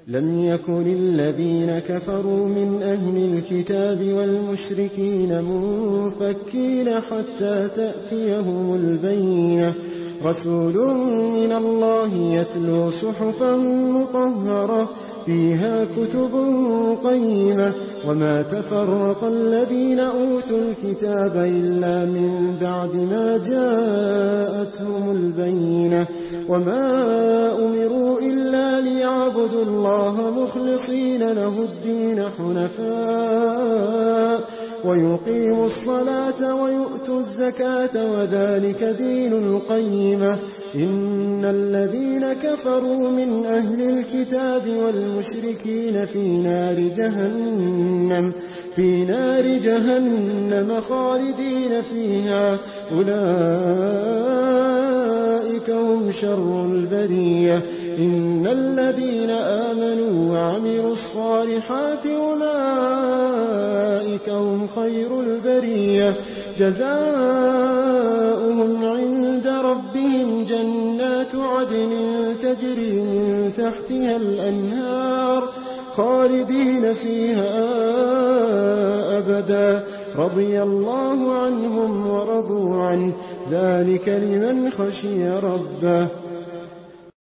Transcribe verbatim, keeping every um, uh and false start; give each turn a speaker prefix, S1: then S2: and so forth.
S1: لم يكن الذين كفروا من أهل الكتاب والمشركين منفكين حتى تأتيهم البينة رسول من الله يتلو صحفا مطهرة فيها كتب قيمة وما تفرق الذين أوتوا الكتاب إلا من بعد ما جاءتهم البينة وما أمروا إلا ليعبدوا الله مخلصين له الدين حنفاء ويقيموا الصلاة ويؤتوا الزكاة وذلك دين القيمة إن الذين كفروا من أهل الكتاب والمشركين في نار جهنم في نار جهنم خالدين فيها أولئك هم شر البرية إن الذين آمنوا وعملوا الصالحات أولئك هم خير البرية جزاؤهم عند ربهم جنات عدن تجري من تحتها الأنهار خالدين فيها أبدا رضي الله عنهم ورضوا عنه ذلك لمن خشي ربه